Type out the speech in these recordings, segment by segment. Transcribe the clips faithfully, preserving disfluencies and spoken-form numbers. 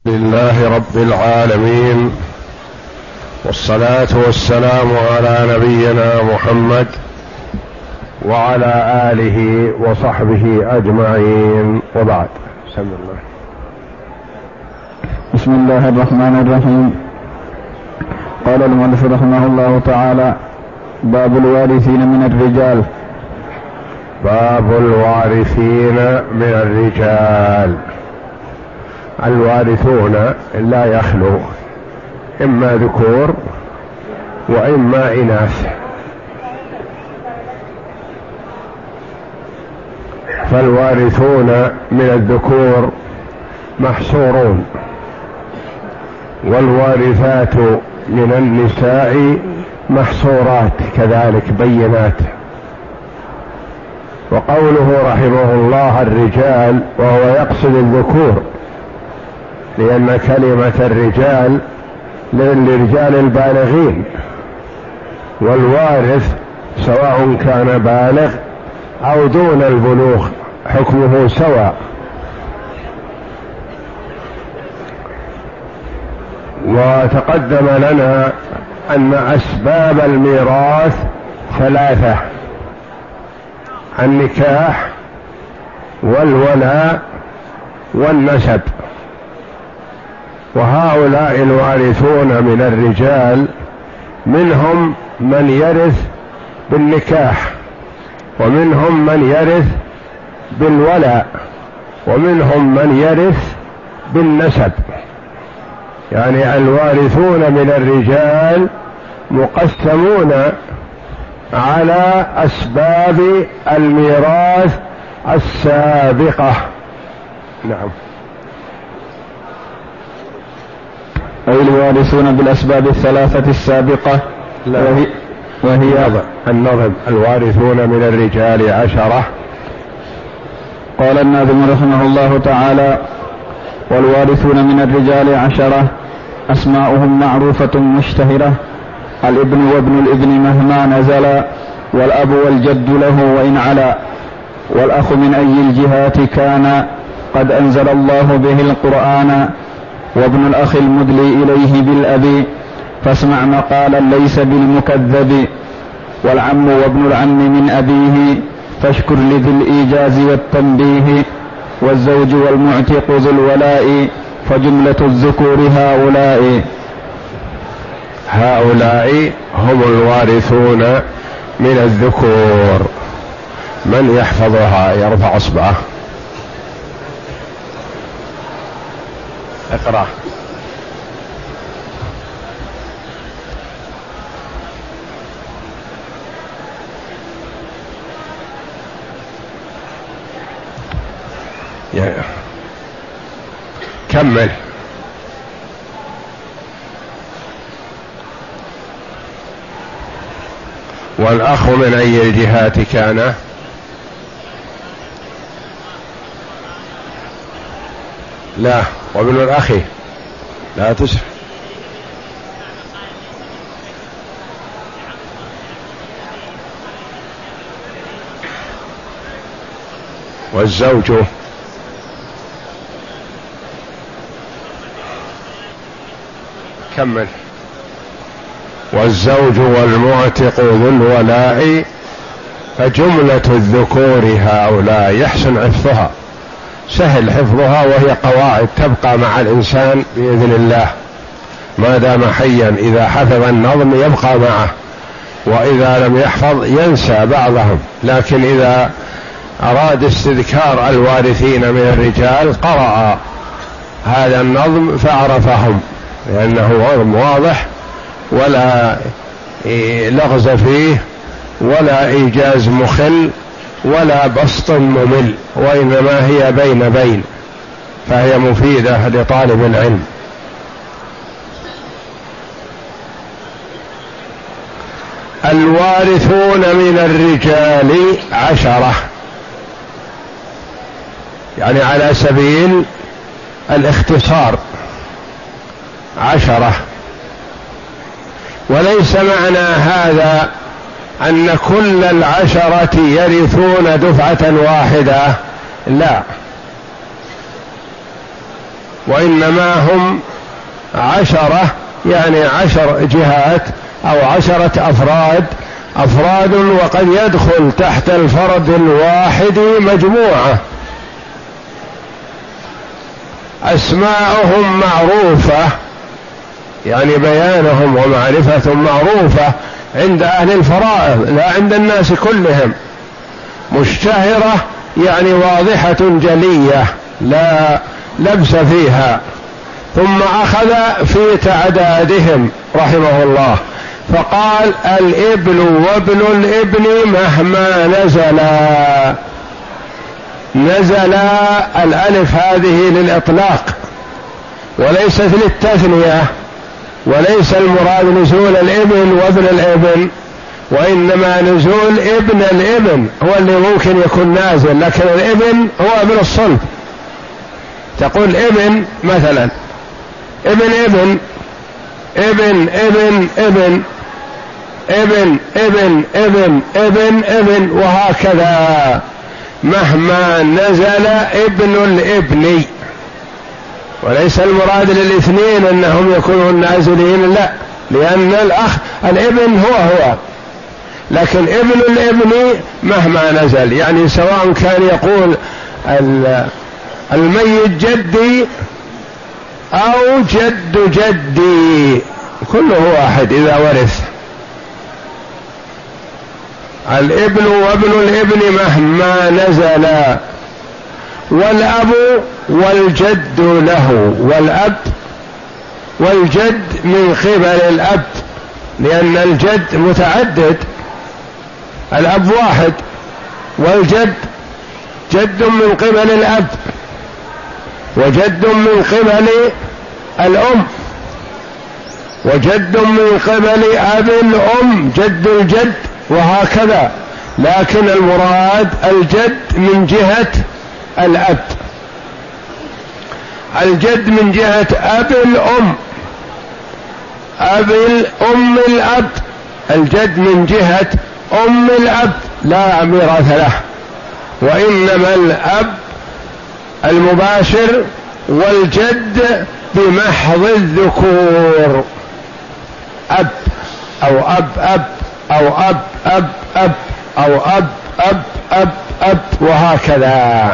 لله رب العالمين، والصلاة والسلام على نبينا محمد وعلى آله وصحبه أجمعين، وبعد. بسم الله بسم الله الرحمن الرحيم. قال المؤلف رحمه الله تعالى: باب الوارثين من الرجال. باب الوارثين من الرجال. الوارثون لا يخلو إما ذكور وإما إناث، فالوارثون من الذكور محصورون، والوارثات من النساء محصورات كذلك بينات. وقوله رحمه الله الرجال وهو يقصد الذكور، لأن كلمة الرجال للرجال البالغين، والوارث سواء كان بالغ أو دون البلوغ حكمه سواء. وتقدم لنا أن أسباب الميراث ثلاثة: النكاح والولاء والنسب. وهؤلاء الوارثون من الرجال منهم من يرث بالنكاح، ومنهم من يرث بالولاء، ومنهم من يرث بالنسب. يعني الوارثون من الرجال مقسمون على أسباب الميراث السابقة. نعم. أي الوارثون بالأسباب الثلاثة السابقة. وهي, وهي النظم: الوارثون من الرجال عشرة. قال الناظم رحمه الله تعالى: والوارثون من الرجال عشرة، أسماؤهم معروفة مشتهرة: الابن وابن الابن مهما نزل، والأب والجد له وإن علا، والأخ من أي الجهات كان قد أنزل الله به القرآن، وابن الأخ المدلي إليه بالأب، فاسمع مقالا ليس بالمكذب، والعم وابن العم من أبيه، فاشكر لذي الإيجاز والتنبيه، والزوج والمعتق ذو الولاء، فجملة الذكور هؤلاء. هؤلاء هم الوارثون من الذكور. من يحفظها يرفع اصبعه. اقرأ. يا كمل. والأخ من أي الجهات كان؟ لا، وابن الأخ لا تسرع. والزوج كمل. والزوج والمعتق ذو الولاء، فجملة الذكور هؤلاء. يحسن حفظها، سهل حفظها، وهي قواعد تبقى مع الإنسان بإذن الله ما دام حيا. إذا حفظ النظم يبقى معه، وإذا لم يحفظ ينسى بعضهم. لكن إذا أراد استذكار الوارثين من الرجال قرأ هذا النظم فعرفهم، لأنه نظم واضح ولا لغز فيه ولا إيجاز مخل ولا بسط ممل، وإنما هي بين بين، فهي مفيدة لطالب العلم. الوارثون من الرجال عشرة، يعني على سبيل الاختصار عشرة. وليس معنى هذا أن كل العشرة يرثون دفعة واحدة، لا، وإنما هم عشرة، يعني عشر جهات أو عشرة أفراد أفراد وقد يدخل تحت الفرد الواحد مجموعة. أسماءهم معروفة، يعني بيانهم ومعرفتهم معروفة عند أهل الفرائض لا عند الناس كلهم. مشتهرة يعني واضحة جلية لا لبس فيها. ثم أخذ في تعدادهم رحمه الله فقال: الابن وابن الابن مهما نزلا. نزل الألف هذه للإطلاق وليست للتثنية، وليس المراد نزول الابن وابن الابن، وإنما نزول ابن الابن هو اللي ممكن يكون نازل، لكن الابن هو ابن الصلب. تقول ابن مثلا ابن ابن ابن ابن ابن ابن ابن ابن ابن ابن وهكذا، مهما نزل ابن الابن. وليس المراد للاثنين أنهم يكونون نازلين، لا، لأن الأخ الابن هو هو، لكن ابن الابن مهما نزل، يعني سواء كان يقول الميت جدي أو جد جدي كله واحد إذا ورث. الابن وابن الابن مهما نزل. والأب والجد له، والأب والجد من قبل الأب، لأن الجد متعدد، الأب واحد والجد جد من قبل الأب وجد من قبل الأم وجد من قبل أب الأم جد الجد وهكذا. لكن المراد الجد من جهة الأب، الجد من جهة أب الأم، أب الأم الأب، الجد من جهة أم الأب لا ميراث له، وإنما الأب المباشر والجد بمحض الذكور، أب أو أب أب أو أب أب أب أو أب أب أب أب وهكذا.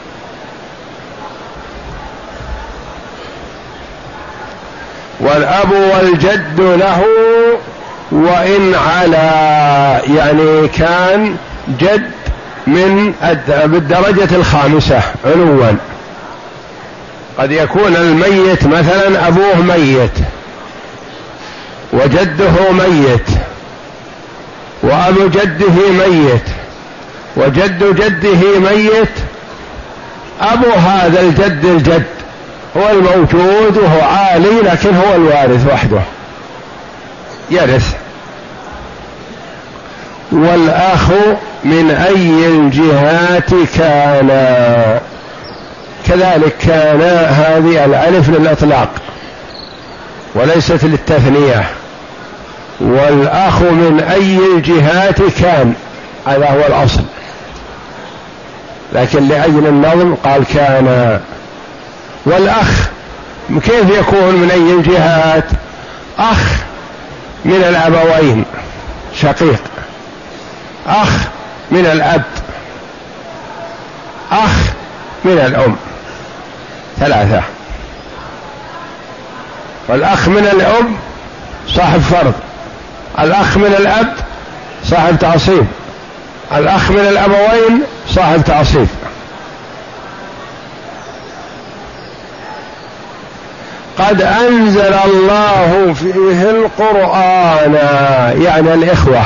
والأب والجد له وإن على، يعني كان جد من بالدرجة الخامسة علوا. قد يكون الميت مثلا أبوه ميت وجده ميت وأبو جده ميت وجد جده ميت، أبو هذا الجد الجد هو الموجود وهو عالي، لكن هو الوارث وحده يرث. والأخ من أي الجهات كان، كذلك كان هذه الألف للإطلاق وليست للتثنية. والأخ من أي الجهات كان، هذا هو الأصل، لكن لأجل النظم قال كان. والأخ كيف يكون من أي الجهات؟ أخ من الأبوين شقيق، أخ من الأب، أخ من الأم، ثلاثة. والأخ من الأم صاحب فرض، الأخ من الأب صاحب تعصيب، الأخ من الأبوين صاحب تعصيب. قد أنزل الله فيه القرآن، يعني الإخوة،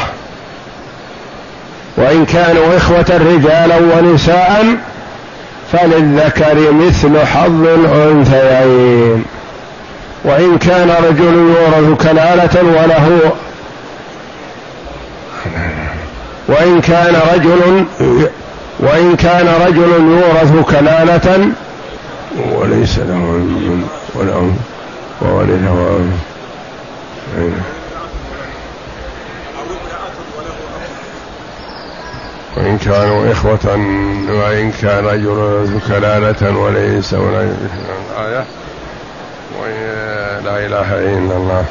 وإن كانوا إخوة رجالا ونساء فللذكر مثل حظ الأنثيين. وإن كان رجل يورث كلالة وله وإن كان رجل وإن كان رجل يورث كلالة وليس له ولا وولده، وإن كانوا إخوة، وإن كان رجل يورث كلالة وليس ولا آية لا إله إلا الله.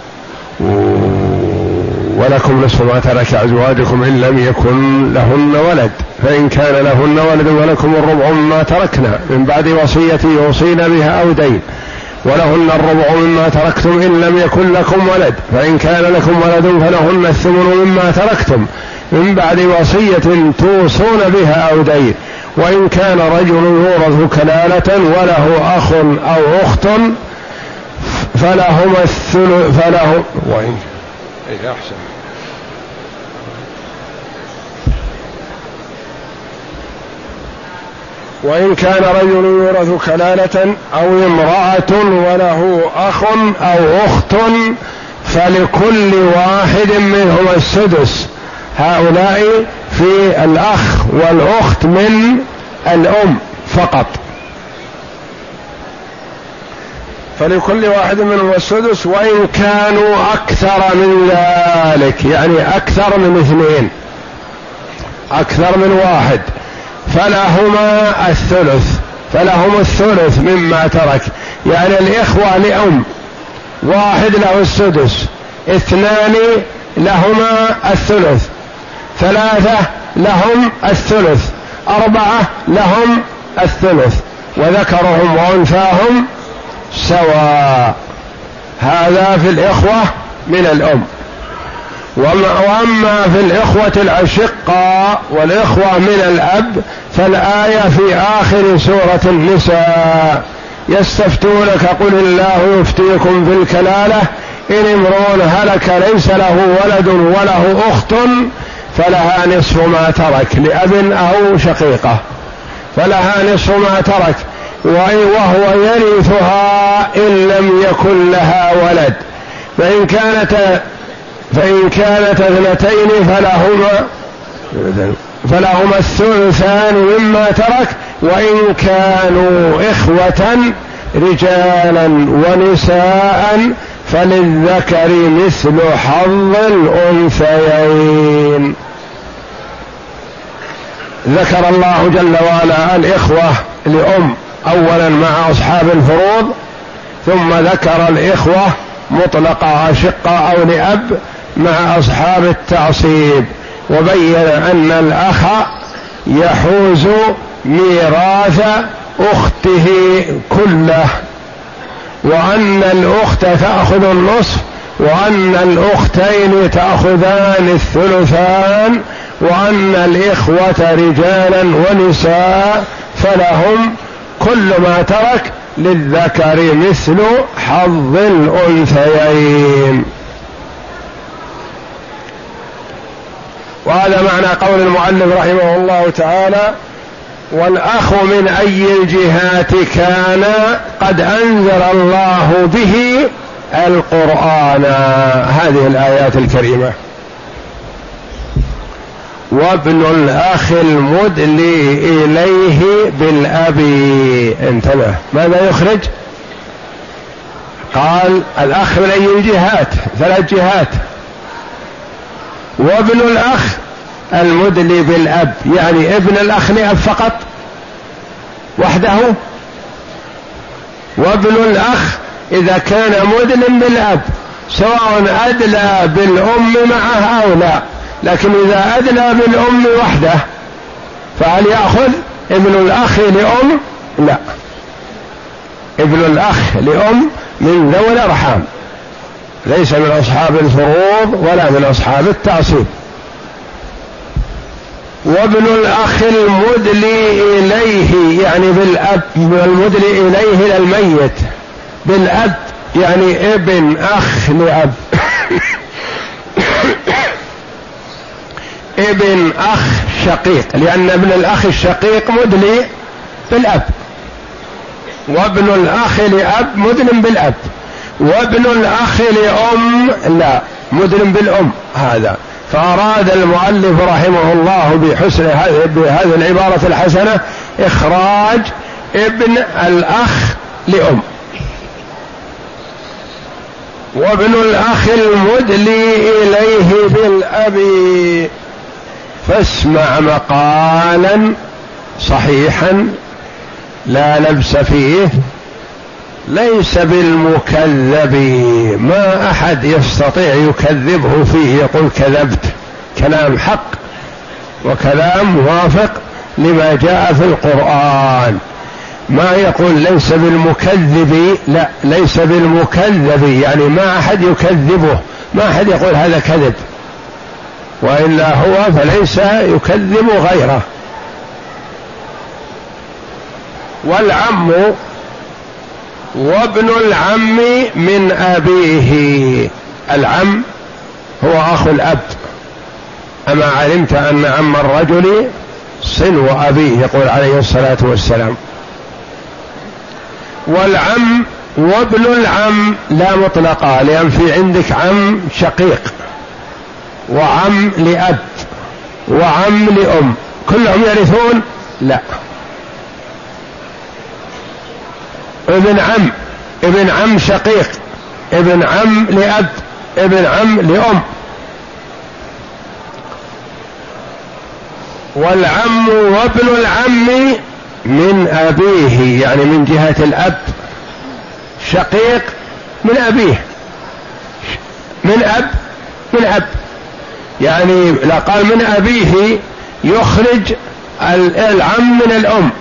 ولكم نصف ما ترك أزواجكم إن لم يكن لهن ولد، فإن كان لهن ولد ولكم الربع مما تركنا من بعد وصية يوصين بها أو دين، ولهن الربع مما تركتم إن لم يكن لكم ولد، فإن كان لكم ولد فلهن الثمن مما تركتم من بعد وصية توصون بها أو دين، وإن كان رجل يورث كلالة وله أخ أو أخت فلهما الثلث فله وإن إيه أحسن وإن كان رجل يورث كلالة أو امرأة وله أخ أو أخت فلكل واحد منهما السدس، هؤلاء في الأخ والأخت من الأم فقط، فلكل واحد منهم السدس، وإن كانوا أكثر من ذلك يعني أكثر من اثنين أكثر من واحد فلهما الثلث فلهم الثلث مما ترك، يعني الإخوة لأم واحد له السدس، اثنان لهما الثلث، ثلاثة لهم الثلث، أربعة لهم الثلث، وذكرهم وأنثاهم سواء. هذا في الإخوة من الأم. وأما في الإخوة الأشقاء والإخوة من الأب فالآية في آخر سورة النساء: يستفتونك قل الله يفتيكم في الكلالة إن امرؤ هلك ليس له ولد وله أخت فلها نصف ما ترك لأب أو شقيقة، فلها نصف ما ترك وهو يرثها إن لم يكن لها ولد، فإن كانت فإن كانت اثنتين فلهما فلهما الثلثان مما ترك، وإن كانوا إخوة رجالا ونساء فللذكر مثل حظ الأنثيين. ذكر الله جل وعلا الإخوة لأم أولا مع أصحاب الفروض، ثم ذكر الإخوة مطلقة أشقة أو لأب مع أصحاب التعصيب، وبين أن الأخ يحوز ميراث أخته كله، وأن الأخت تأخذ النصف، وأن الأختين تأخذان الثلثان، وأن الإخوة رجالا ونساء فلهم كل ما ترك للذكر مثل حظ الأنثيين. وهذا معنى قول المؤلف رحمه الله تعالى: والأخ من أي الجهات كان قد أنزل الله به القرآن. هذه الآيات الكريمة. وابن الأخ المدلي إليه بالأب، انتبه ماذا يخرج؟ قال الأخ من أي الجهات، ثلاث جهات. وابن الأخ المدلي بالأب يعني ابن الأخ لأب فقط وحده، وابن الأخ إذا كان مدل بالأب سواء أدلى بالأم معه أو لا، لكن إذا أدلى بالأم وحده فهل يأخذ ابن الأخ لأم؟ لا، ابن الأخ لأم من ذوي الأرحام، ليس من أصحاب الفروض ولا من أصحاب التعصيب. وابن الأخ المدلي إليه يعني بالأب، المدلي إليه إلى الميت بالأب يعني ابن أخ لأب ابن أخ شقيق، لأن ابن الأخ الشقيق مدلي بالأب، وابن الأخ لأب مدلم بالأب، وابن الأخ لأم لا مدلم بالأم. هذا فأراد المؤلف رحمه الله بحسن بهذه العبارة الحسنة إخراج ابن الأخ لأم. وابن الأخ المدلي إليه بالأب فاسمع مقالا صحيحا لا لبس فيه ليس بالمكذب، ما أحد يستطيع يكذبه فيه يقول كذبت، كلام حق وكلام موافق لما جاء في القرآن. ما يقول ليس بالمكذب، لا، ليس بالمكذب يعني ما أحد يكذبه، ما أحد يقول هذا كذب، وإلا هو فليس يكذب غيره. والعم وابن العم من أبيه، العم هو أخو الأب، أما علمت أن عم الرجل صنو أبيه، يقول عليه الصلاة والسلام. والعم وابن العم لا مطلقا، لأن في عندك عم شقيق وعم لأب وعم لأم، كلهم يرثون؟ لا. ابن عم، ابن عم شقيق، ابن عم لأب، ابن عم لأم. والعم وابن العم من أبيه يعني من جهة الأب، شقيق من أبيه، من أب من أب يعني لا قال من أبيه يخرج العم من الأم،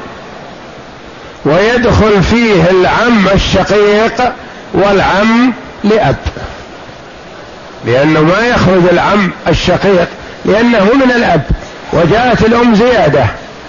ويدخل فيه العم الشقيق والعم لأب، لأنه ما يخرج العم الشقيق لأنه من الأب وجاءت الأم زيادة.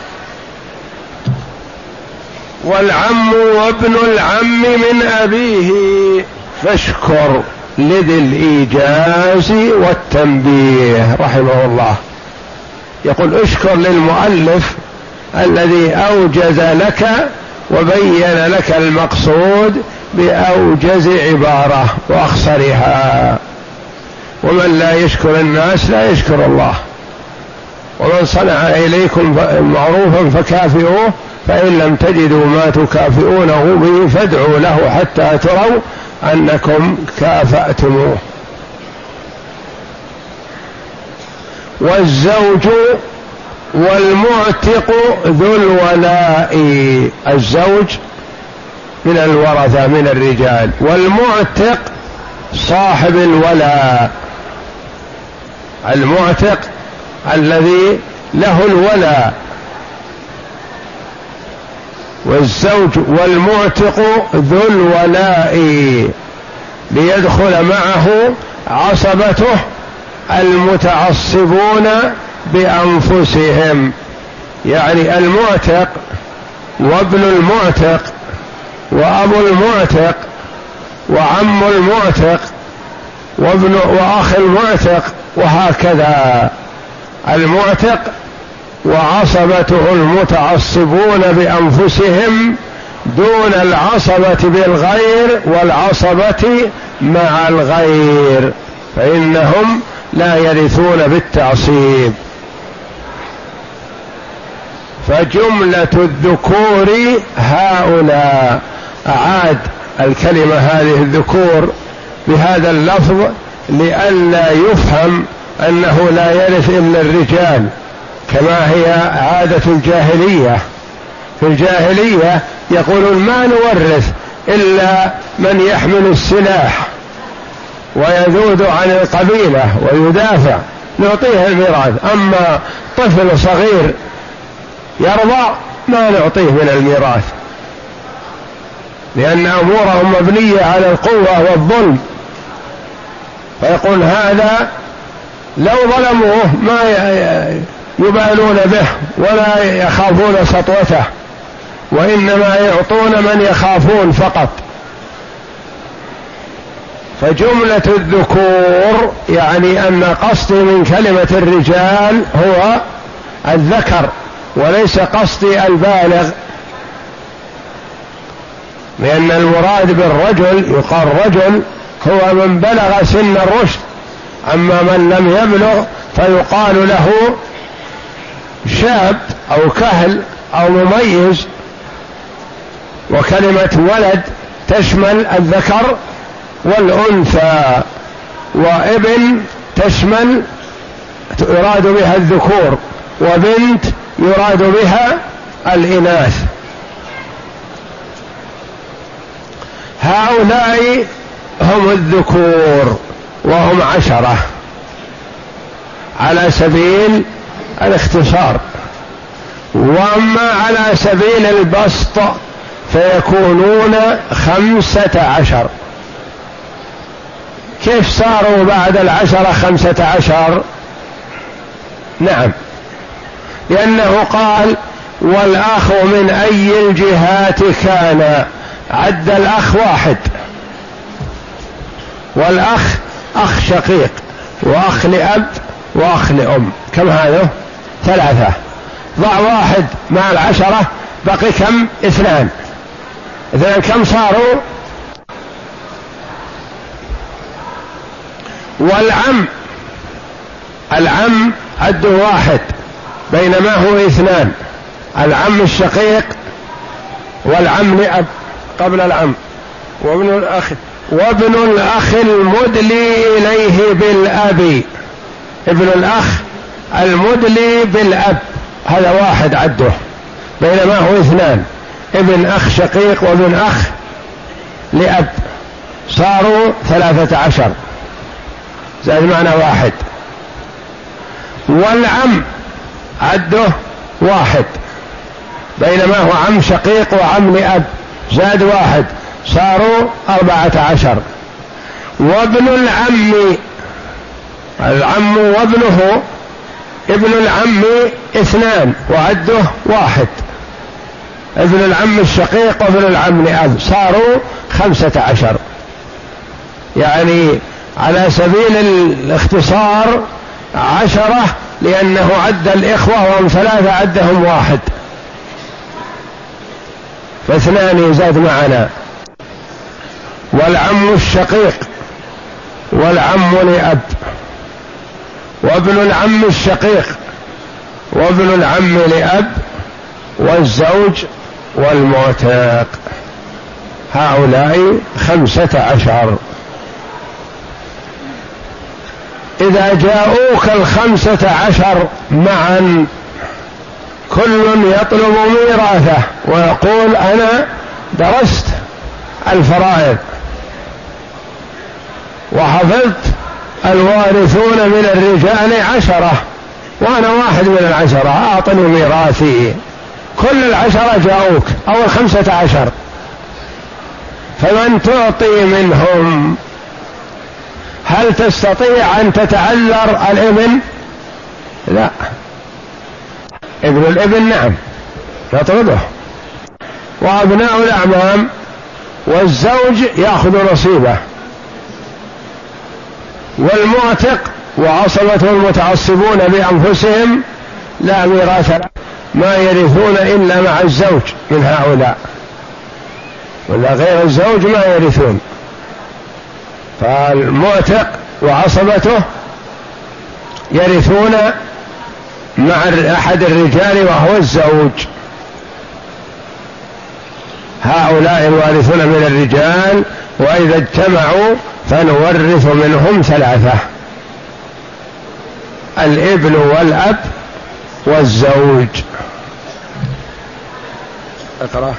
والعم وابن العم من أبيه فاشكر لذي الإيجاز والتنبيه رحمه الله. يقول اشكر للمؤلف الذي أوجز لك وبين لك المقصود بأوجز عبارة وأخصرها. ومن لا يشكر الناس لا يشكر الله. ومن صنع إليكم معروفا فكافئوه، فإن لم تجدوا ما تكافئونه به فادعوا له حتى تروا أنكم كافأتموه. والزوج والمعتق ذو الولاء، الزوج من الورثة من الرجال، والمعتق صاحب الولاء، المعتق الذي له الولاء. والزوج والمعتق ذو الولاء ليدخل معه عصبته المتعصبون بأنفسهم، يعني المعتق وابن المعتق وأبو المعتق وعم المعتق وابن وأخ المعتق، وهكذا المعتق وعصبته المتعصبون بأنفسهم دون العصبة بالغير والعصبة مع الغير، فإنهم لا يرثون بالتعصيب. فجملة الذكور هؤلاء، أعاد الكلمة هذه الذكور بهذا اللفظ لئلا يفهم أنه لا يرث إلا الرجال كما هي عادة الجاهلية. في الجاهلية يقولون ما نورث إلا من يحمل السلاح ويذود عن القبيلة ويدافع، نعطيه الميراث، أما طفل صغير يرضع ما نعطيه من الميراث، لأن أمورهم مبنية على القوة والظلم. فيقول هذا لو ظلموه ما يبالون به ولا يخافون سطوته، وإنما يعطون من يخافون فقط. فجملة الذكور يعني أن قصدي من كلمة الرجال هو الذكر وليس قصدي البالغ، لأن المراد بالرجل يقال رجل هو من بلغ سن الرشد، أما من لم يبلغ فيقال له شاب أو كهل أو مميز. وكلمة ولد تشمل الذكر والأنثى، وابن تشمل يراد بها الذكور، وبنت يراد بها الإناث. هؤلاء هم الذكور وهم عشرة على سبيل الاختصار، واما على سبيل البسط فيكونون خمسة عشر. كيف صاروا بعد العشرة خمسة عشر؟ نعم، لأنه قال والأخ من أي الجهات كان، عد الأخ واحد، والأخ أخ شقيق وأخ لأب وأخ لأم، كم هذا؟ ثلاثة. ضع واحد مع العشرة بقي كم؟ اثنان. اثنان كم صاروا؟ والعم، العم عده واحد بينما هو اثنان، العم الشقيق والعم لأب قبل العم، وابن الأخ وابن الأخ المدلي إليه بالأب، ابن الأخ المدلي بالأب هذا واحد عده بينما هو اثنان، ابن أخ شقيق وابن أخ لأب صاروا ثلاثة عشر زائد معنى واحد. والعم عده واحد بينما هو عم شقيق وعم لأب زاد واحد صاروا أربعة عشر. وابن العم، العم وابنه، ابن العم اثنان وعده واحد، ابن العم الشقيق وابن العم لأب صاروا خمسة عشر. يعني على سبيل الاختصار عشرة، لأنه عد الإخوة وهم ثلاثة عدهم واحد، فاثنان يزاد معنا. والعم الشقيق والعم لأب وابن العم الشقيق وابن العم لأب والزوج والمعتق، هؤلاء خمسة عشر. إذا جاءوك الخمسة عشر معا كل يطلب ميراثه ويقول أنا درست الفرائض وحفظت الوارثون من الرجال عشرة وأنا واحد من العشرة أعطني ميراثي، كل العشرة جاءوك أو الخمسة عشر، فمن تعطي منهم؟ هل تستطيع أن تتعذر الابن؟ لا. ابن الابن نعم يطرده، وأبناء الأعمام والزوج يأخذ نصيبه، والمعتق وعصبته المتعصبون بأنفسهم لا ميراث له، ما يرثون إلا مع الزوج من هؤلاء، ولا غير الزوج ما يرثون. فالمعتق وعصبته يرثون مع أحد الرجال وهو الزوج، هؤلاء الوارثون من الرجال، وإذا اجتمعوا فنورث منهم ثلاثة: الابن والأب والزوج. اقرأ.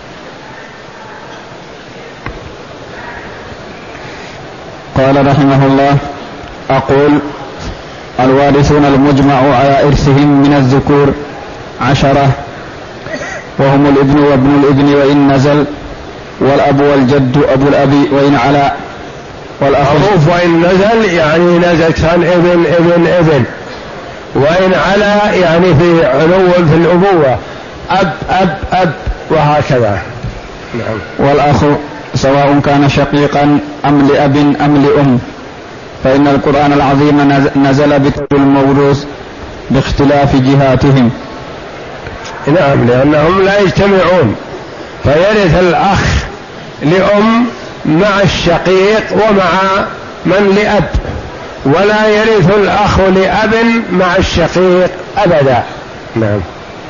قال رحمه الله: أقول: الوارثون المجمع على إرثهم من الذكور عشرة، وهم الابن وابن الابن وإن نزل، والأب والجد أبو الأب وإن علا، والأخوف وإن نزل يعني نزل كان ابن ابن ابن، وإن علا يعني في علو في الأبوة أب أب أب وهكذا. نعم. والأخ سواء كان شقيقا أم لأب أم لأم، فإن القرآن العظيم نزل بكل الموروث باختلاف جهاتهم. نعم، لأنهم لا يجتمعون، فيرث الأخ لأم مع الشقيق ومع من لأب، ولا يرث الأخ لأب مع الشقيق أبدا. نعم.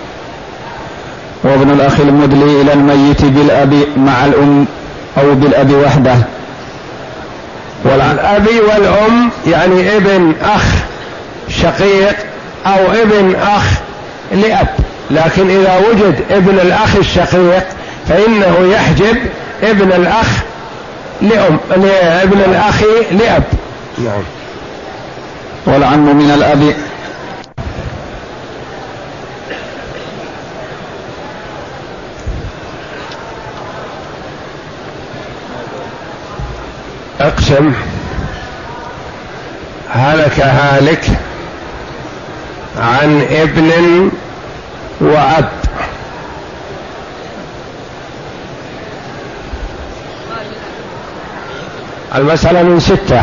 وابن الأخ المدلي إلى الميت بالأب مع الأم أو بالأب وحده. والأب والأم يعني ابن أخ شقيق أو ابن أخ لأب، لكن إذا وجد ابن الأخ الشقيق فإنه يحجب ابن الأخ لأم، لابن الأخ لأب. نعم. والعم من الأب. اقسم. هلك هالك عن ابن وأب. المسألة من ستة.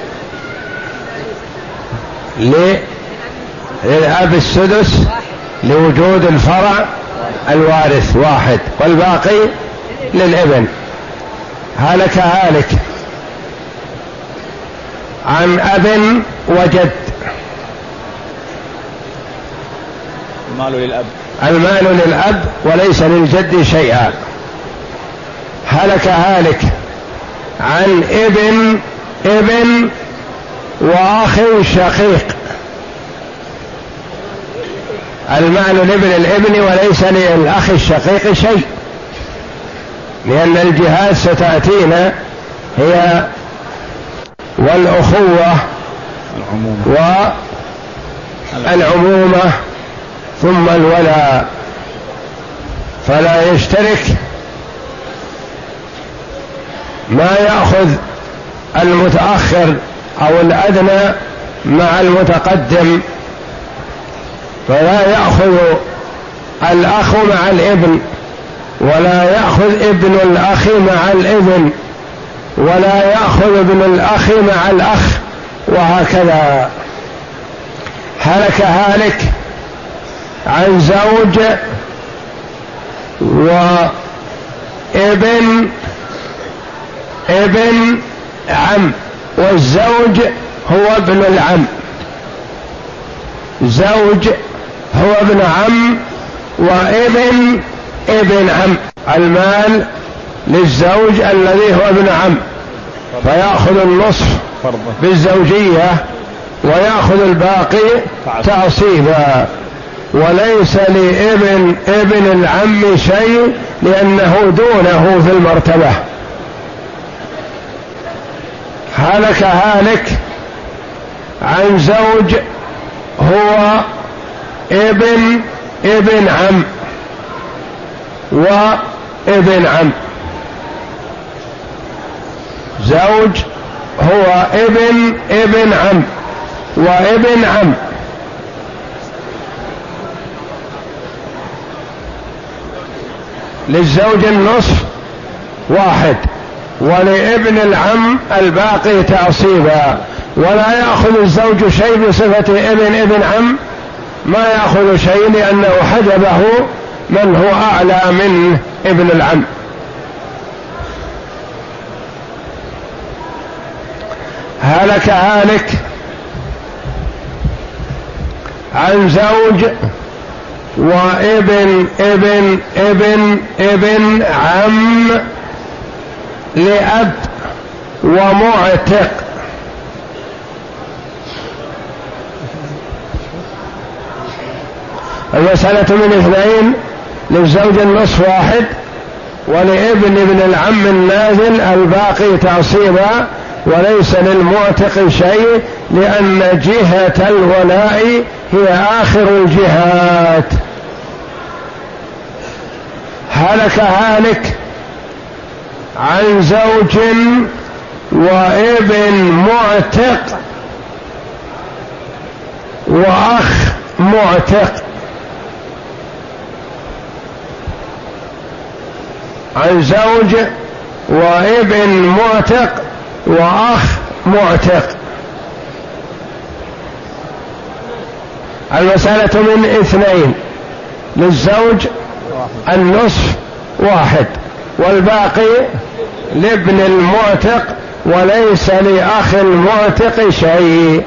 للأب السدس لوجود الفرع الوارث واحد، والباقي للابن. هلك هالك عن أب وجد. المال للأب. المال للأب وليس للجد شيئا. هلك هالك عن ابن ابن وأخ شقيق. المال لابن الابن وليس للأخ الشقيق شيء، لأن الجهات ستأتينا هي والأخوة والعمومة ثم الولاء، فلا يشترك ما يأخذ المتأخر أو الأدنى مع المتقدم، فلا يأخذ الأخ مع الابن، ولا يأخذ ابن الأخ مع الابن، ولا يأخذ ابن الأخ مع الأخ، وهكذا. هلك هالك عن زوج وابن ابن عم، والزوج هو ابن العم. زوج هو ابن عم وابن ابن عم. المال للزوج الذي هو ابن عم فيأخذ النصف بالزوجية ويأخذ الباقي تعصيبا، وليس لابن ابن العم شيء لأنه دونه في المرتبة. هلك هالك عن زوج هو ابن ابن عم وابن عم. زوج هو ابن ابن عم وابن عم. للزوج النصف واحد، ولابن العم الباقي تعصيبا، ولا يأخذ الزوج شيء بصفة ابن ابن عم، ما يأخذ شيء لأنه حجبه من هو أعلى من ابن العم. هلك هالك عن زوج وابن ابن ابن ابن عم لأب ومعتق. المسألة من اثنين، للزوج النصف واحد، ولابن ابن العم النازل الباقي تعصيبا، وليس للمعتق شيء لأن جهة الولاء هي آخر الجهات. هلك هالك عن زوج وابن معتق وأخ معتق. عن زوج وابن معتق وأخ معتق. المسألة من اثنين، للزوج النصف واحد، والباقي لابن المعتق، وليس لأخ المعتق شيء.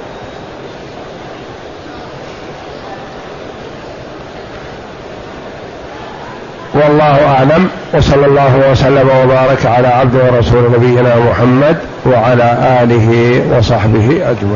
والله أعلم، وصلى الله وسلم وبارك على عبده ورسول نبينا محمد وعلى آله وصحبه أجمعين.